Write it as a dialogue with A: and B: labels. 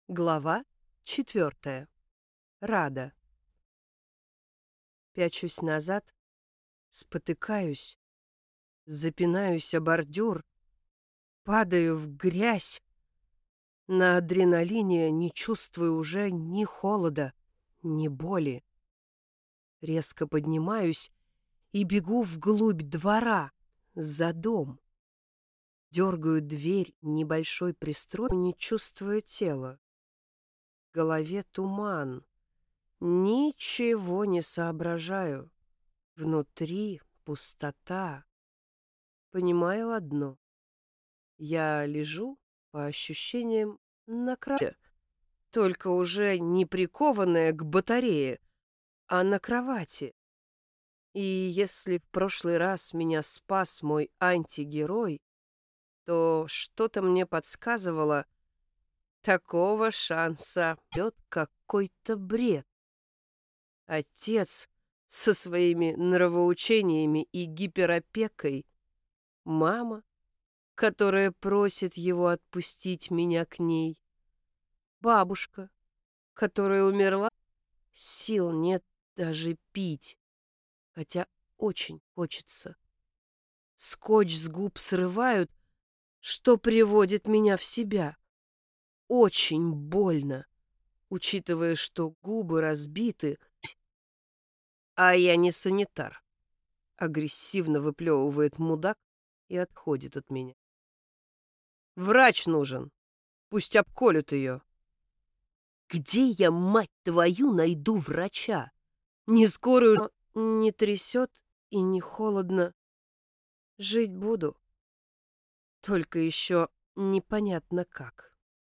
A: Глава 4. Рада. Пячусь назад, спотыкаюсь, запинаюсь о бордюр, падаю в грязь. На адреналине не чувствую уже ни холода, ни боли. Резко поднимаюсь и бегу вглубь двора, за дом. Дергаю дверь небольшой пристройки, не чувствую тела. В голове туман. Ничего не соображаю. Внутри пустота. Понимаю одно. Я лежу, по ощущениям, на кровати, только уже не прикованная к батарее, а на кровати. И если в прошлый раз меня спас мой антигерой, то что-то мне подсказывало, такого шанса бьет какой-то бред. Отец со своими нравоучениями и гиперопекой, мама, которая просит его отпустить меня к ней, бабушка, которая умерла, сил нет даже пить, хотя очень хочется. Скотч с губ срывают, что приводит меня в себя. Очень больно, учитывая, что губы разбиты, а я не санитар. Агрессивно выплевывает мудак и отходит от меня. Врач нужен. Пусть обколют ее. Где я, мать твою, найду врача? Не скорую... Не трясет и не холодно. Жить буду. Только еще непонятно как.